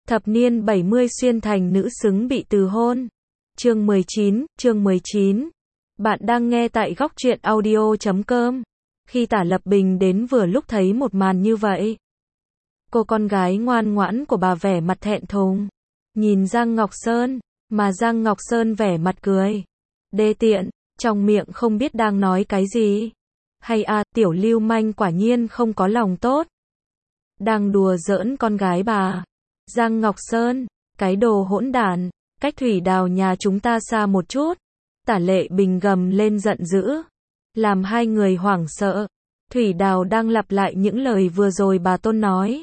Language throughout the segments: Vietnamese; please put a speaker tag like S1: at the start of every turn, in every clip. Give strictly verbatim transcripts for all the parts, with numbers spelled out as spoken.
S1: Thập niên bảy mươi xuyên thành nữ xứng bị từ hôn. Chương mười chín, chương mười chín. Bạn đang nghe tại góc truyện audio chấm com. Khi Tả Lập Bình đến vừa lúc thấy một màn như vậy. Cô con gái ngoan ngoãn của bà vẻ mặt thẹn thùng. Nhìn Giang Ngọc Sơn, mà Giang Ngọc Sơn vẻ mặt cười. Đê tiện, trong miệng không biết đang nói cái gì. Hay à, tiểu lưu manh quả nhiên không có lòng tốt. Đang đùa giỡn con gái bà. Giang Ngọc Sơn, cái đồ hỗn đản, cách Thủy Đào nhà chúng ta xa một chút. Tả Lệ Bình gầm lên giận dữ, làm hai người hoảng sợ. Thủy Đào đang lặp lại những lời vừa rồi bà Tôn nói.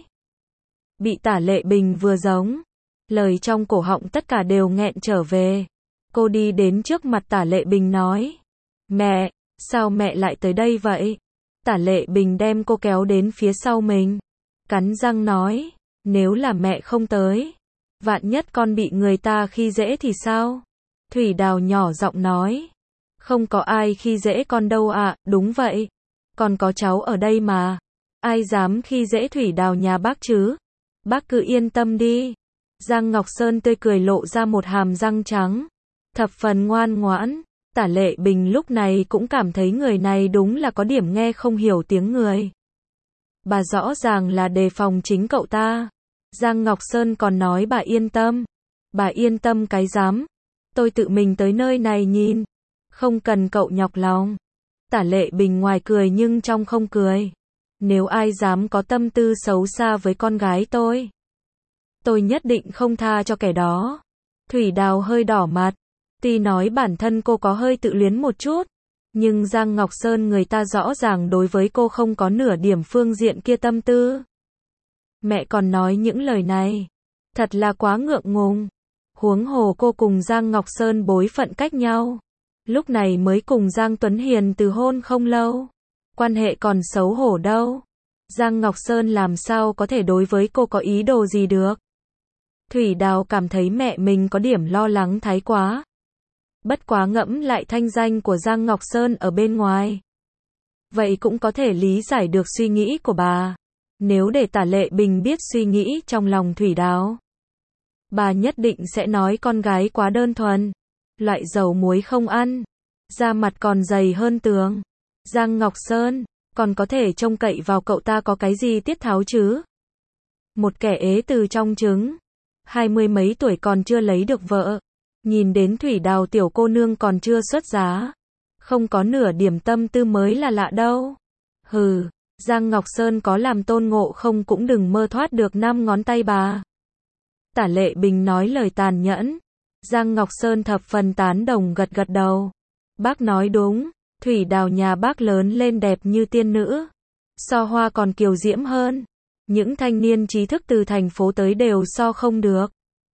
S1: Bị Tả Lệ Bình vừa giống, lời trong cổ họng tất cả đều nghẹn trở về. Cô đi đến trước mặt Tả Lệ Bình nói, mẹ, sao mẹ lại tới đây vậy? Tả Lệ Bình đem cô kéo đến phía sau mình, cắn răng nói, nếu là mẹ không tới, vạn nhất con bị người ta khi dễ thì sao? Thủy Đào nhỏ giọng nói, không có ai khi dễ con đâu ạ, à, đúng vậy, còn có cháu ở đây mà, ai dám khi dễ Thủy Đào nhà bác chứ? Bác cứ yên tâm đi. Giang Ngọc Sơn tươi cười lộ ra một hàm răng trắng, thập phần ngoan ngoãn. Tả Lệ Bình lúc này cũng cảm thấy người này đúng là có điểm nghe không hiểu tiếng người. Bà rõ ràng là đề phòng chính cậu ta. Giang Ngọc Sơn còn nói bà yên tâm. Bà yên tâm cái dám. Tôi tự mình tới nơi này nhìn. Không cần cậu nhọc lòng. Tả Lệ Bình ngoài cười nhưng trong không cười. Nếu ai dám có tâm tư xấu xa với con gái tôi, tôi nhất định không tha cho kẻ đó. Thủy Đào hơi đỏ mặt. Tuy nói bản thân cô có hơi tự luyến một chút, nhưng Giang Ngọc Sơn người ta rõ ràng đối với cô không có nửa điểm phương diện kia tâm tư. Mẹ còn nói những lời này, thật là quá ngượng ngùng. Huống hồ cô cùng Giang Ngọc Sơn bối phận cách nhau, lúc này mới cùng Giang Tuấn Hiền từ hôn không lâu, quan hệ còn xấu hổ đâu. Giang Ngọc Sơn làm sao có thể đối với cô có ý đồ gì được. Thủy Đào cảm thấy mẹ mình có điểm lo lắng thái quá. Bất quá ngẫm lại thanh danh của Giang Ngọc Sơn ở bên ngoài, vậy cũng có thể lý giải được suy nghĩ của bà. Nếu để Tả Lệ Bình biết suy nghĩ trong lòng Thủy Đào, bà nhất định sẽ nói con gái quá đơn thuần, loại dầu muối không ăn, da mặt còn dày hơn tường. Giang Ngọc Sơn, còn có thể trông cậy vào cậu ta có cái gì tiết tháo chứ? Một kẻ ế từ trong trứng, hai mươi mấy tuổi còn chưa lấy được vợ. Nhìn đến Thủy Đào tiểu cô nương còn chưa xuất giá, không có nửa điểm tâm tư mới là lạ đâu. Hừ, Giang Ngọc Sơn có làm Tôn Ngộ Không cũng đừng mơ thoát được năm ngón tay bà. Tả Lệ Bình nói lời tàn nhẫn. Giang Ngọc Sơn thập phần tán đồng gật gật đầu. Bác nói đúng, Thủy Đào nhà bác lớn lên đẹp như tiên nữ, so hoa còn kiều diễm hơn. Những thanh niên trí thức từ thành phố tới đều so không được.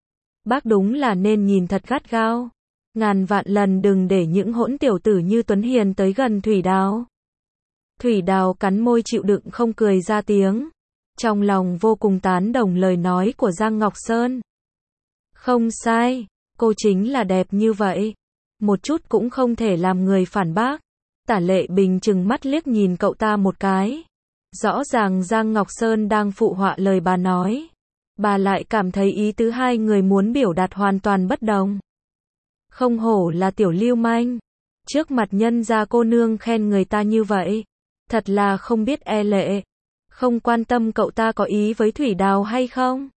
S1: Bác đúng là nên nhìn thật gắt gao. Ngàn vạn lần đừng để những hỗn tiểu tử như Tuấn Hiền tới gần Thủy Đào. Thủy Đào cắn môi chịu đựng không cười ra tiếng. Trong lòng vô cùng tán đồng lời nói của Giang Ngọc Sơn. Không sai, cô chính là đẹp như vậy. Một chút cũng không thể làm người phản bác. Tả Lệ Bình trừng mắt liếc nhìn cậu ta một cái. Rõ ràng Giang Ngọc Sơn đang phụ họa lời bà nói. Bà lại cảm thấy ý tứ hai người muốn biểu đạt hoàn toàn bất đồng. Không hổ là tiểu lưu manh. Trước mặt nhân gia cô nương khen người ta như vậy. Thật là không biết e lệ. Không quan tâm cậu ta có ý với Thủy Đào hay không.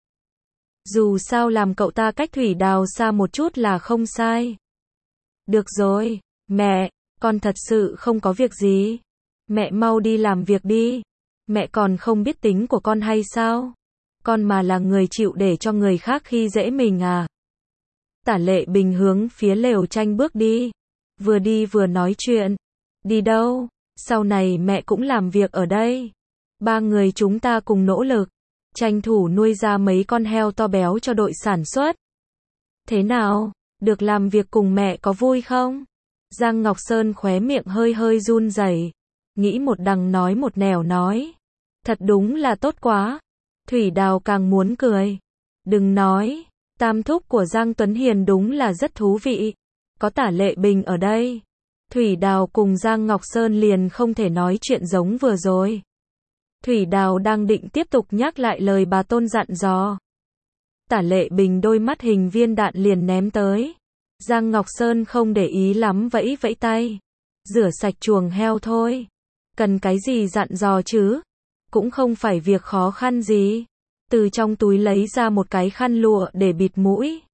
S1: Dù sao làm cậu ta cách Thủy Đào xa một chút là không sai. Được rồi, mẹ, con thật sự không có việc gì. Mẹ mau đi làm việc đi. Mẹ còn không biết tính của con hay sao? Con mà là người chịu để cho người khác khi dễ mình à? Tả Lệ Bình hướng phía lều tranh bước đi. Vừa đi vừa nói chuyện. Đi đâu? Sau này mẹ cũng làm việc ở đây. Ba người chúng ta cùng nỗ lực, tranh thủ nuôi ra mấy con heo to béo cho đội sản xuất. Thế nào? Được làm việc cùng mẹ có vui không? Giang Ngọc Sơn khóe miệng hơi hơi run rẩy, nghĩ một đằng nói một nẻo nói. Thật đúng là tốt quá. Thủy Đào càng muốn cười. Đừng nói, tam thúc của Giang Tuấn Hiền đúng là rất thú vị. Có Tả Lệ Bình ở đây, Thủy Đào cùng Giang Ngọc Sơn liền không thể nói chuyện giống vừa rồi. Thủy Đào đang định tiếp tục nhắc lại lời bà Tôn dặn dò. Tả Lệ Bình đôi mắt hình viên đạn liền ném tới. Giang Ngọc Sơn không để ý lắm vẫy vẫy tay. Rửa sạch chuồng heo thôi. Cần cái gì dặn dò chứ? Cũng không phải việc khó khăn gì. Từ trong túi lấy ra một cái khăn lụa để bịt mũi.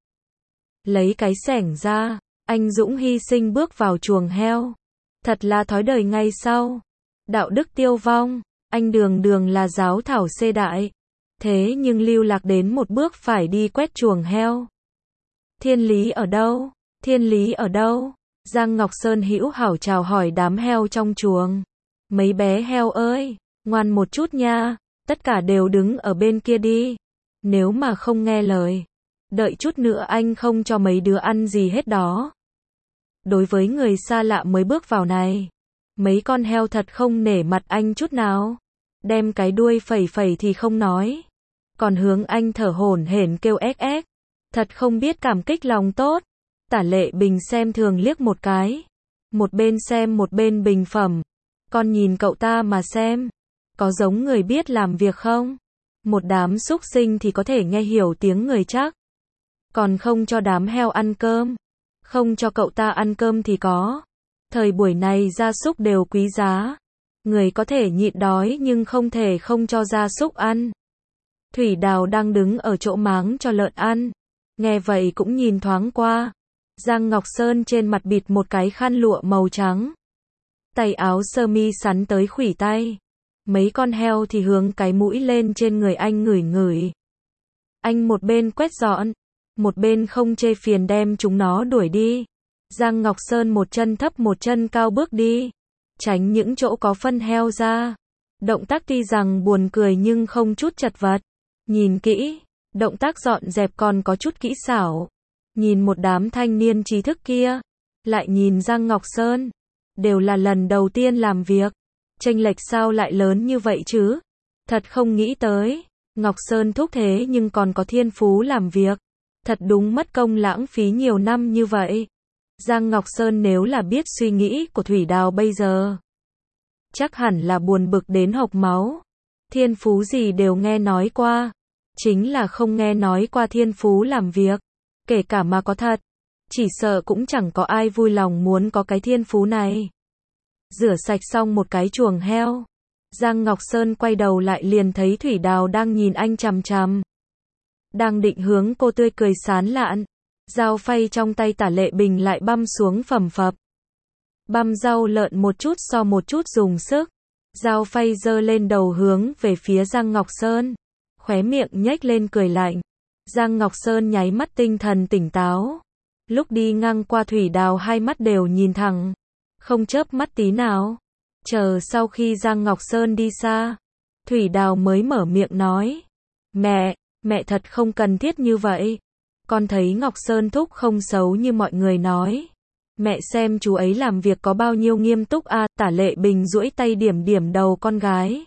S1: Lấy cái xẻng ra, anh Dũng hy sinh bước vào chuồng heo. Thật là thói đời ngay sau. Đạo đức tiêu vong, anh đường đường là giáo thảo xê đại. Thế nhưng lưu lạc đến một bước phải đi quét chuồng heo. Thiên lý ở đâu? Thiên lý ở đâu? Giang Ngọc Sơn hữu hảo chào hỏi đám heo trong chuồng. Mấy bé heo ơi, ngoan một chút nha, tất cả đều đứng ở bên kia đi. Nếu mà không nghe lời, đợi chút nữa anh không cho mấy đứa ăn gì hết đó. Đối với người xa lạ mới bước vào này, mấy con heo thật không nể mặt anh chút nào. Đem cái đuôi phẩy phẩy thì không nói, còn hướng anh thở hổn hển kêu ếch ếch. Thật không biết cảm kích lòng tốt. Tả Lệ Bình xem thường liếc một cái. Một bên xem một bên bình phẩm. Con nhìn cậu ta mà xem. Có giống người biết làm việc không? Một đám súc sinh thì có thể nghe hiểu tiếng người chắc. Còn không cho đám heo ăn cơm. Không cho cậu ta ăn cơm thì có. Thời buổi này gia súc đều quý giá. Người có thể nhịn đói nhưng không thể không cho gia súc ăn. Thủy Đào đang đứng ở chỗ máng cho lợn ăn. Nghe vậy cũng nhìn thoáng qua. Giang Ngọc Sơn trên mặt bịt một cái khăn lụa màu trắng. Tay áo sơ mi sắn tới khuỷu tay. Mấy con heo thì hướng cái mũi lên trên người anh ngửi ngửi. Anh một bên quét dọn, một bên không chê phiền đem chúng nó đuổi đi. Giang Ngọc Sơn một chân thấp một chân cao bước đi, tránh những chỗ có phân heo ra. Động tác tuy rằng buồn cười nhưng không chút chật vật. Nhìn kỹ, động tác dọn dẹp còn có chút kỹ xảo. Nhìn một đám thanh niên trí thức kia, lại nhìn Giang Ngọc Sơn, đều là lần đầu tiên làm việc. Chênh lệch sao lại lớn như vậy chứ? Thật không nghĩ tới, Ngọc Sơn thúc thế nhưng còn có thiên phú làm việc. Thật đúng mất công lãng phí nhiều năm như vậy. Giang Ngọc Sơn nếu là biết suy nghĩ của Thủy Đào bây giờ, chắc hẳn là buồn bực đến hộc máu. Thiên phú gì đều nghe nói qua, chính là không nghe nói qua thiên phú làm việc. Kể cả mà có thật, chỉ sợ cũng chẳng có ai vui lòng muốn có cái thiên phú này. Rửa sạch xong một cái chuồng heo, Giang Ngọc Sơn quay đầu lại liền thấy Thủy Đào đang nhìn anh chằm chằm. Đang định hướng cô tươi cười sán lạn, dao phay trong tay Tả Lệ Bình lại băm xuống phầm phập. Băm rau lợn một chút so một chút dùng sức. Dao phay giơ lên đầu hướng về phía Giang Ngọc Sơn. Khóe miệng nhếch lên cười lạnh. Giang Ngọc Sơn nháy mắt tinh thần tỉnh táo. Lúc đi ngang qua Thủy Đào hai mắt đều nhìn thẳng, không chớp mắt tí nào. Chờ sau khi Giang Ngọc Sơn đi xa, Thủy Đào mới mở miệng nói. Mẹ, mẹ thật không cần thiết như vậy. Con thấy Ngọc Sơn thúc không xấu như mọi người nói. Mẹ xem chú ấy làm việc có bao nhiêu nghiêm túc à. Tả Lệ Bình duỗi tay điểm điểm đầu con gái.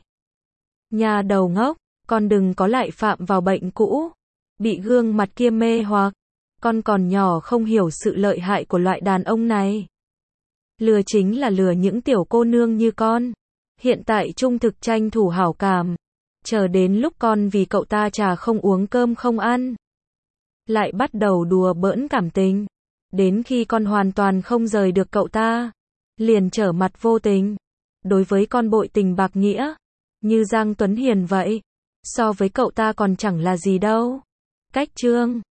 S1: Nhà đầu ngốc, con đừng có lại phạm vào bệnh cũ. Bị gương mặt kia mê hoặc. Con còn nhỏ không hiểu sự lợi hại của loại đàn ông này. Lừa chính là lừa những tiểu cô nương như con. Hiện tại trung thực tranh thủ hảo cảm. Chờ đến lúc con vì cậu ta trà không uống cơm không ăn, lại bắt đầu đùa bỡn cảm tình. Đến khi con hoàn toàn không rời được cậu ta, liền trở mặt vô tình. Đối với con bội tình bạc nghĩa, như Giang Tuấn Hiền vậy, so với cậu ta còn chẳng là gì đâu. Cách chương